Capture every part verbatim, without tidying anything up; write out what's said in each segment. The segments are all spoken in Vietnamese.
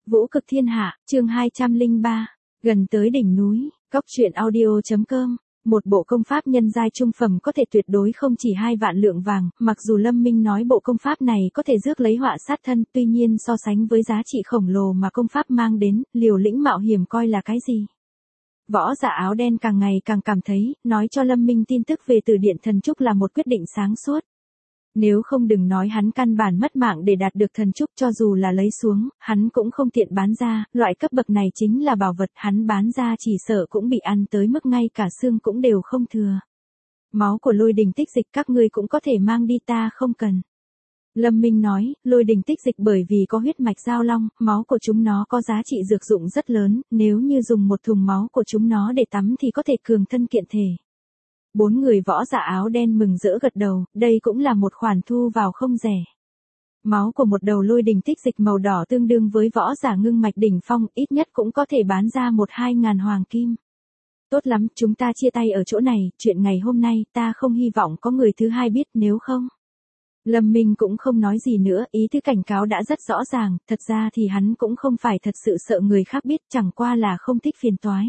Vũ cực thiên hạ, chương hai trăm lẻ ba, gần tới đỉnh núi, Cóc truyện audio chấm com. Một bộ công pháp nhân giai trung phẩm có thể tuyệt đối không chỉ hai vạn lượng vàng, mặc dù Lâm Minh nói bộ công pháp này có thể rước lấy họa sát thân, tuy nhiên so sánh với giá trị khổng lồ mà công pháp mang đến, liều lĩnh mạo hiểm coi là cái gì. Võ giả áo đen càng ngày càng cảm thấy, nói cho Lâm Minh tin tức về Từ Điện Thần Trúc là một quyết định sáng suốt. Nếu không đừng nói hắn căn bản mất mạng để đạt được thần trúc, cho dù là lấy xuống, hắn cũng không tiện bán ra, loại cấp bậc này chính là bảo vật, hắn bán ra chỉ sợ cũng bị ăn tới mức ngay cả xương cũng đều không thừa. Máu của Lôi Đình tích dịch các ngươi cũng có thể mang đi, ta không cần. Lâm Minh nói, Lôi Đình tích dịch bởi vì có huyết mạch giao long, máu của chúng nó có giá trị dược dụng rất lớn, nếu như dùng một thùng máu của chúng nó để tắm thì có thể cường thân kiện thể. Bốn người võ giả áo đen mừng rỡ gật đầu, đây cũng là một khoản thu vào không rẻ. Máu của một đầu lôi đình tích dịch màu đỏ tương đương với võ giả ngưng mạch đỉnh phong, ít nhất cũng có thể bán ra một hai ngàn hoàng kim. Tốt lắm, chúng ta chia tay ở chỗ này, chuyện ngày hôm nay ta không hy vọng có người thứ hai biết, nếu không. Lâm Minh cũng không nói gì nữa, ý tứ cảnh cáo đã rất rõ ràng, thật ra thì hắn cũng không phải thật sự sợ người khác biết, chẳng qua là không thích phiền toái.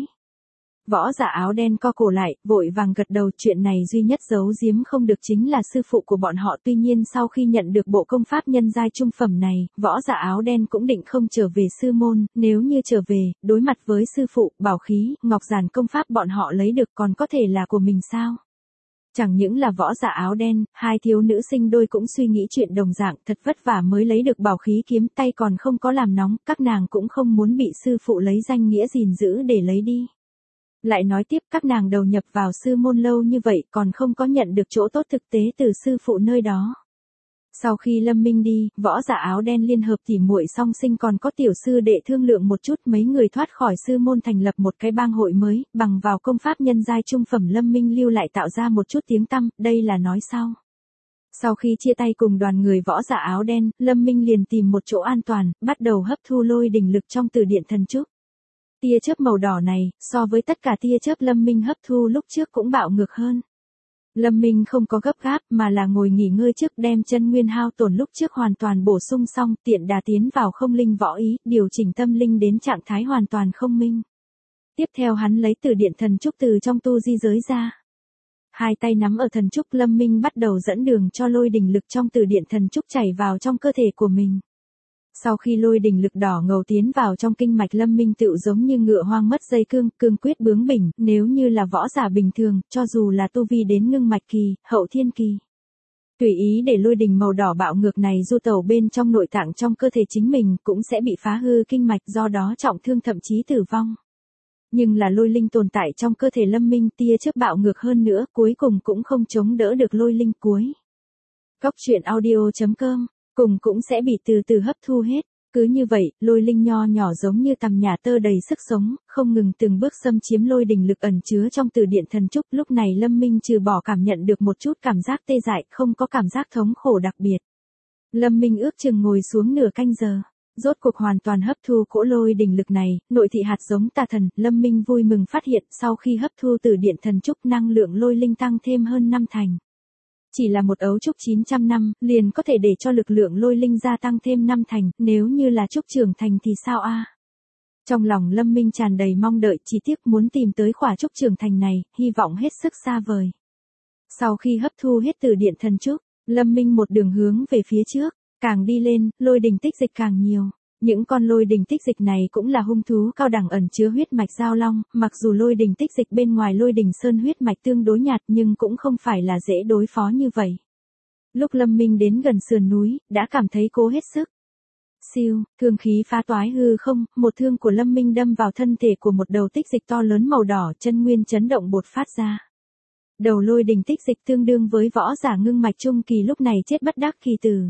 Võ giả áo đen co cổ lại, vội vàng gật đầu, chuyện này duy nhất giấu giếm không được chính là sư phụ của bọn họ, tuy nhiên sau khi nhận được bộ công pháp nhân giai trung phẩm này, võ giả áo đen cũng định không trở về sư môn, nếu như trở về, đối mặt với sư phụ, bảo khí, ngọc giản công pháp bọn họ lấy được còn có thể là của mình sao? Chẳng những là võ giả áo đen, hai thiếu nữ sinh đôi cũng suy nghĩ chuyện đồng dạng, thật vất vả mới lấy được bảo khí kiếm, tay còn không có làm nóng, các nàng cũng không muốn bị sư phụ lấy danh nghĩa gìn giữ để lấy đi. Lại nói tiếp, các nàng đầu nhập vào sư môn lâu như vậy còn không có nhận được chỗ tốt thực tế từ sư phụ nơi đó. Sau khi Lâm Minh đi, võ giả áo đen liên hợp tỉ muội song sinh còn có tiểu sư đệ thương lượng một chút, mấy người thoát khỏi sư môn thành lập một cái bang hội mới, bằng vào công pháp nhân giai trung phẩm Lâm Minh lưu lại tạo ra một chút tiếng tăm, đây là nói sau. Sau khi chia tay cùng đoàn người võ giả áo đen, Lâm Minh liền tìm một chỗ an toàn, bắt đầu hấp thu lôi đình lực trong Từ Điện Thần Trúc. Tia chớp màu đỏ này, so với tất cả tia chớp Lâm Minh hấp thu lúc trước cũng bạo ngược hơn. Lâm Minh không có gấp gáp mà là ngồi nghỉ ngơi trước, đem chân nguyên hao tổn lúc trước hoàn toàn bổ sung xong, tiện đà tiến vào không linh võ ý, điều chỉnh tâm linh đến trạng thái hoàn toàn không minh. Tiếp theo hắn lấy Từ Điện Thần Trúc từ trong tu di giới ra. Hai tay nắm ở thần trúc, Lâm Minh bắt đầu dẫn đường cho lôi đình lực trong Từ Điện Thần Trúc chảy vào trong cơ thể của mình. Sau khi lôi đình lực đỏ ngầu tiến vào trong kinh mạch, Lâm Minh tựu giống như ngựa hoang mất dây cương, cương quyết bướng bỉnh, nếu như là võ giả bình thường, cho dù là tu vi đến ngưng mạch kỳ, hậu thiên kỳ. Tùy ý để lôi đình màu đỏ bạo ngược này du tẩu bên trong nội tạng trong cơ thể chính mình, cũng sẽ bị phá hư kinh mạch, do đó trọng thương thậm chí tử vong. Nhưng là lôi linh tồn tại trong cơ thể Lâm Minh, tia chớp bạo ngược hơn nữa, cuối cùng cũng không chống đỡ được lôi linh cuối. Cóc truyện audio chấm com cùng cũng sẽ bị từ từ hấp thu hết. Cứ như vậy, lôi linh nho nhỏ giống như tằm nhà tơ đầy sức sống, không ngừng từng bước xâm chiếm lôi đình lực ẩn chứa trong Từ Điện Thần Trúc. Lúc này Lâm Minh trừ bỏ cảm nhận được một chút cảm giác tê dại, không có cảm giác thống khổ đặc biệt. Lâm Minh ước chừng ngồi xuống nửa canh giờ, rốt cuộc hoàn toàn hấp thu cỗ lôi đình lực này, nội thị hạt giống tà thần. Lâm Minh vui mừng phát hiện, sau khi hấp thu Từ Điện Thần Trúc, năng lượng lôi linh tăng thêm hơn năm thành. Chỉ là một ấu trúc chín trăm năm, liền có thể để cho lực lượng lôi linh gia tăng thêm năm thành, nếu như là trúc trưởng thành thì sao a? Trong lòng Lâm Minh tràn đầy mong đợi, chỉ tiếc muốn tìm tới khỏa trúc trưởng thành này, hy vọng hết sức xa vời. Sau khi hấp thu hết Từ Điện Thần Trúc, Lâm Minh một đường hướng về phía trước, càng đi lên, lôi đình tích dịch càng nhiều. Những con lôi đình tích dịch này cũng là hung thú cao đẳng ẩn chứa huyết mạch giao long, mặc dù lôi đình tích dịch bên ngoài lôi đình sơn huyết mạch tương đối nhạt nhưng cũng không phải là dễ đối phó như vậy. Lúc Lâm Minh đến gần sườn núi, đã cảm thấy cố hết sức. Siêu, thương khí phá toái hư không, một thương của Lâm Minh đâm vào thân thể của một đầu tích dịch to lớn màu đỏ, chân nguyên chấn động bột phát ra. Đầu lôi đình tích dịch tương đương với võ giả ngưng mạch trung kỳ lúc này chết bất đắc kỳ tử.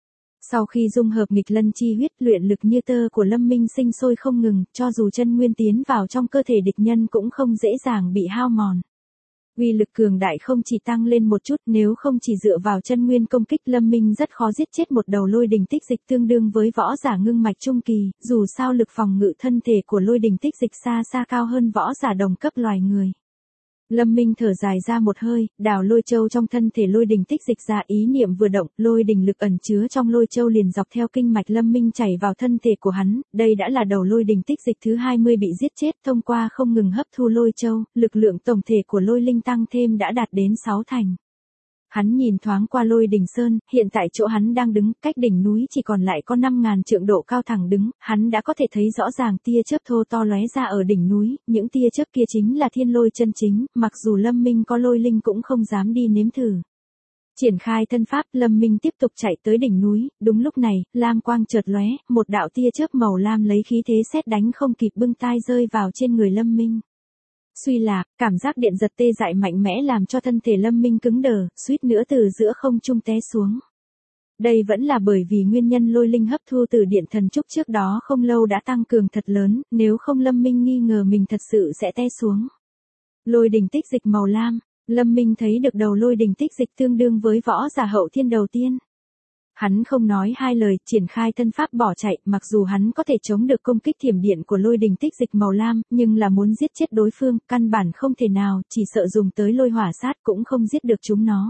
Sau khi dung hợp nghịch lân chi huyết, luyện lực như tơ của Lâm Minh sinh sôi không ngừng, cho dù chân nguyên tiến vào trong cơ thể địch nhân cũng không dễ dàng bị hao mòn. Uy lực cường đại không chỉ tăng lên một chút, nếu không chỉ dựa vào chân nguyên công kích, Lâm Minh rất khó giết chết một đầu lôi đình tích dịch tương đương với võ giả ngưng mạch trung kỳ, dù sao lực phòng ngự thân thể của lôi đình tích dịch xa xa cao hơn võ giả đồng cấp loài người. Lâm Minh thở dài ra một hơi, đào lôi châu trong thân thể lôi đình tích dịch ra, ý niệm vừa động, lôi đình lực ẩn chứa trong lôi châu liền dọc theo kinh mạch Lâm Minh chảy vào thân thể của hắn, đây đã là đầu lôi đình tích dịch thứ hai mươi bị giết chết, thông qua không ngừng hấp thu lôi châu, lực lượng tổng thể của lôi linh tăng thêm đã đạt đến sáu thành. Hắn nhìn thoáng qua lôi đỉnh sơn, hiện tại chỗ hắn đang đứng, cách đỉnh núi chỉ còn lại có năm ngàn trượng độ cao thẳng đứng, hắn đã có thể thấy rõ ràng tia chớp thô to lóe ra ở đỉnh núi, những tia chớp kia chính là thiên lôi chân chính, mặc dù Lâm Minh có lôi linh cũng không dám đi nếm thử. Triển khai thân pháp, Lâm Minh tiếp tục chạy tới đỉnh núi, đúng lúc này, lam quang chợt lóe, một đạo tia chớp màu lam lấy khí thế sét đánh không kịp bưng tai rơi vào trên người Lâm Minh. Suy lạc, cảm giác điện giật tê dại mạnh mẽ làm cho thân thể Lâm Minh cứng đờ, suýt nữa từ giữa không trung té xuống. Đây vẫn là bởi vì nguyên nhân lôi linh hấp thu từ điện thần trúc trước đó không lâu đã tăng cường thật lớn, nếu không Lâm Minh nghi ngờ mình thật sự sẽ té xuống. Lôi đình tích dịch màu lam, Lâm Minh thấy được đầu lôi đình tích dịch tương đương với võ giả hậu thiên đầu tiên. Hắn không nói hai lời, triển khai thân pháp bỏ chạy, mặc dù hắn có thể chống được công kích thiểm điện của lôi đình tích dịch màu lam, nhưng là muốn giết chết đối phương, căn bản không thể nào, chỉ sợ dùng tới lôi hỏa sát cũng không giết được chúng nó.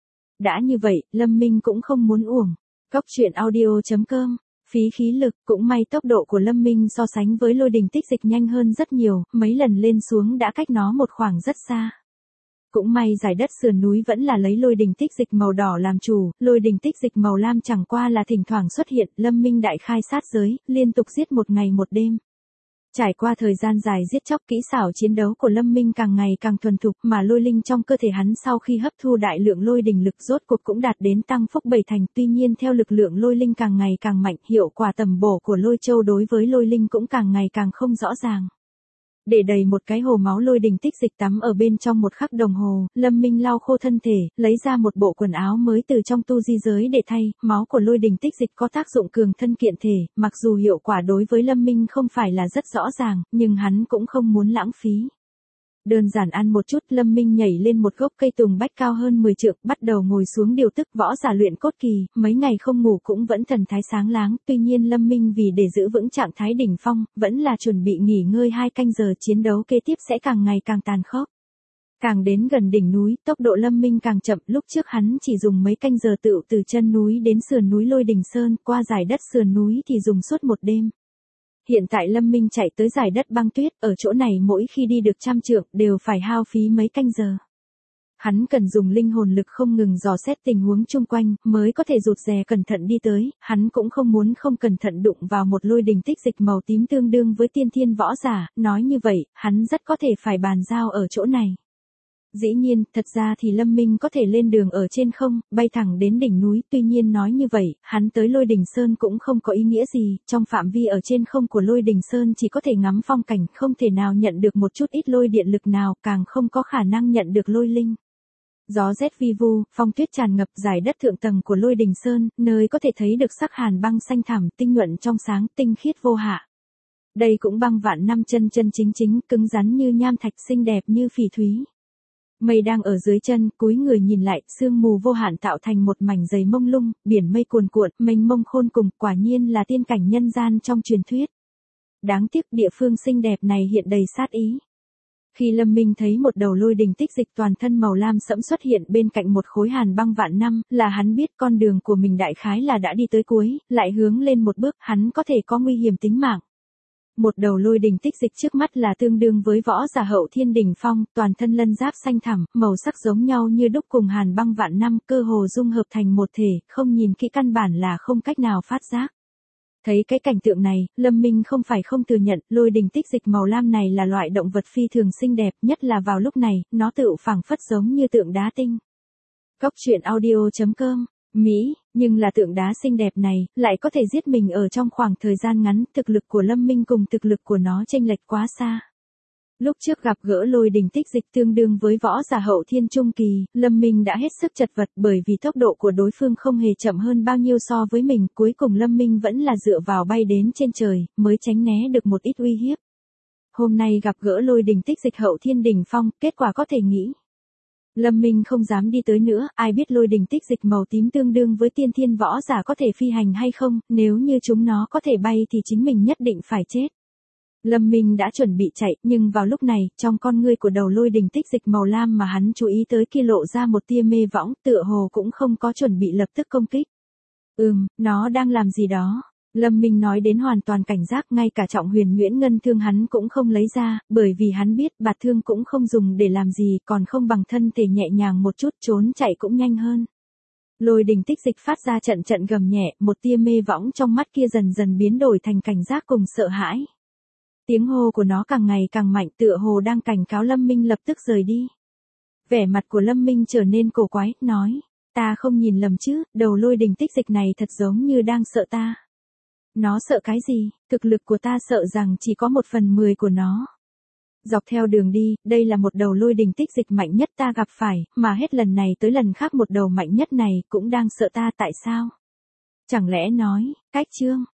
Đã như vậy, Lâm Minh cũng không muốn uổng. Góc truyện audio chấm com, phí khí lực, cũng may tốc độ của Lâm Minh so sánh với lôi đình tích dịch nhanh hơn rất nhiều, mấy lần lên xuống đã cách nó một khoảng rất xa. Cũng may giải đất sườn núi vẫn là lấy lôi đình tích dịch màu đỏ làm chủ, lôi đình tích dịch màu lam chẳng qua là thỉnh thoảng xuất hiện, Lâm Minh đại khai sát giới, liên tục giết một ngày một đêm. Trải qua thời gian dài giết chóc, kỹ xảo chiến đấu của Lâm Minh càng ngày càng thuần thục, mà lôi linh trong cơ thể hắn sau khi hấp thu đại lượng lôi đình lực rốt cuộc cũng đạt đến tăng phúc bảy thành, tuy nhiên theo lực lượng lôi linh càng ngày càng mạnh, hiệu quả tầm bổ của lôi châu đối với lôi linh cũng càng ngày càng không rõ ràng. Để đầy một cái hồ máu lôi đình tích dịch tắm ở bên trong một khắc đồng hồ, Lâm Minh lau khô thân thể, lấy ra một bộ quần áo mới từ trong tu di giới để thay, máu của lôi đình tích dịch có tác dụng cường thân kiện thể, mặc dù hiệu quả đối với Lâm Minh không phải là rất rõ ràng, nhưng hắn cũng không muốn lãng phí. Đơn giản ăn một chút, Lâm Minh nhảy lên một gốc cây tùng bách cao hơn mười trượng, bắt đầu ngồi xuống điều tức võ giả luyện cốt kỳ, mấy ngày không ngủ cũng vẫn thần thái sáng láng, tuy nhiên Lâm Minh vì để giữ vững trạng thái đỉnh phong, vẫn là chuẩn bị nghỉ ngơi hai canh giờ, chiến đấu kế tiếp sẽ càng ngày càng tàn khốc. Càng đến gần đỉnh núi, tốc độ Lâm Minh càng chậm, lúc trước hắn chỉ dùng mấy canh giờ tựu từ chân núi đến sườn núi lôi đình sơn, qua dải đất sườn núi thì dùng suốt một đêm. Hiện tại Lâm Minh chạy tới dải đất băng tuyết, ở chỗ này mỗi khi đi được trăm trượng đều phải hao phí mấy canh giờ. Hắn cần dùng linh hồn lực không ngừng dò xét tình huống chung quanh, mới có thể rụt rè cẩn thận đi tới, hắn cũng không muốn không cẩn thận đụng vào một lôi đình tích dịch màu tím tương đương với tiên thiên võ giả, nói như vậy, hắn rất có thể phải bàn giao ở chỗ này. Dĩ nhiên, thật ra thì Lâm Minh có thể lên đường ở trên không, bay thẳng đến đỉnh núi, tuy nhiên nói như vậy, hắn tới lôi đỉnh sơn cũng không có ý nghĩa gì, trong phạm vi ở trên không của lôi đỉnh sơn chỉ có thể ngắm phong cảnh, không thể nào nhận được một chút ít lôi điện lực nào, càng không có khả năng nhận được lôi linh. Gió rét vi vu, phong tuyết tràn ngập dải đất thượng tầng của lôi đỉnh sơn, nơi có thể thấy được sắc hàn băng xanh thẳm, tinh nhuận trong sáng, tinh khiết vô hạ. Đây cũng băng vạn năm chân chân chính chính, cứng rắn như nham thạch, xinh đẹp như phỉ thúy. Mây đang ở dưới chân, cúi người nhìn lại, sương mù vô hạn tạo thành một mảnh dày mông lung, biển mây cuồn cuộn, mênh mông khôn cùng, quả nhiên là tiên cảnh nhân gian trong truyền thuyết. Đáng tiếc địa phương xinh đẹp này hiện đầy sát ý. Khi Lâm Minh thấy một đầu lôi đình tích dịch toàn thân màu lam sẫm xuất hiện bên cạnh một khối hàn băng vạn năm, là hắn biết con đường của mình đại khái là đã đi tới cuối, lại hướng lên một bước, hắn có thể có nguy hiểm tính mạng. Một đầu lôi đình tích dịch trước mắt là tương đương với võ giả hậu thiên đỉnh phong, toàn thân lân giáp xanh thẳm, màu sắc giống nhau như đúc cùng hàn băng vạn năm, cơ hồ dung hợp thành một thể, không nhìn kỹ căn bản là không cách nào phát giác. Thấy cái cảnh tượng này, Lâm Minh không phải không thừa nhận, lôi đình tích dịch màu lam này là loại động vật phi thường xinh đẹp, nhất là vào lúc này, nó tựu phảng phất giống như tượng đá tinh. Góc truyện audio chấm com, Mỹ, nhưng là tượng đá xinh đẹp này, lại có thể giết mình ở trong khoảng thời gian ngắn, thực lực của Lâm Minh cùng thực lực của nó chênh lệch quá xa. Lúc trước gặp gỡ lôi đình tích dịch tương đương với võ giả hậu thiên trung kỳ, Lâm Minh đã hết sức chật vật bởi vì tốc độ của đối phương không hề chậm hơn bao nhiêu so với mình, cuối cùng Lâm Minh vẫn là dựa vào bay đến trên trời, mới tránh né được một ít uy hiếp. Hôm nay gặp gỡ lôi đình tích dịch hậu thiên đỉnh phong, kết quả có thể nghĩ. Lâm Minh không dám đi tới nữa, ai biết lôi đình tích dịch màu tím tương đương với tiên thiên võ giả có thể phi hành hay không, nếu như chúng nó có thể bay thì chính mình nhất định phải chết. Lâm Minh đã chuẩn bị chạy, nhưng vào lúc này, trong con ngươi của đầu lôi đình tích dịch màu lam mà hắn chú ý tới kia lộ ra một tia mê võng, tựa hồ cũng không có chuẩn bị lập tức công kích. Ừm, nó đang làm gì đó. Lâm Minh nói đến hoàn toàn cảnh giác, ngay cả trọng huyền nhuyễn ngân thương hắn cũng không lấy ra, bởi vì hắn biết bạt thương cũng không dùng để làm gì, còn không bằng thân thể nhẹ nhàng một chút trốn chạy cũng nhanh hơn. Lôi đình tích dịch phát ra trận trận gầm nhẹ, một tia mê võng trong mắt kia dần dần biến đổi thành cảnh giác cùng sợ hãi. Tiếng hô của nó càng ngày càng mạnh, tựa hồ đang cảnh cáo Lâm Minh lập tức rời đi. Vẻ mặt của Lâm Minh trở nên cổ quái, nói, ta không nhìn lầm chứ, đầu lôi đình tích dịch này thật giống như đang sợ ta. Nó sợ cái gì, thực lực của ta sợ rằng chỉ có một phần mười của nó. Dọc theo đường đi, đây là một đầu lôi đình tích dịch mạnh nhất ta gặp phải, mà hết lần này tới lần khác một đầu mạnh nhất này cũng đang sợ ta tại sao? Chẳng lẽ nói, cách chương,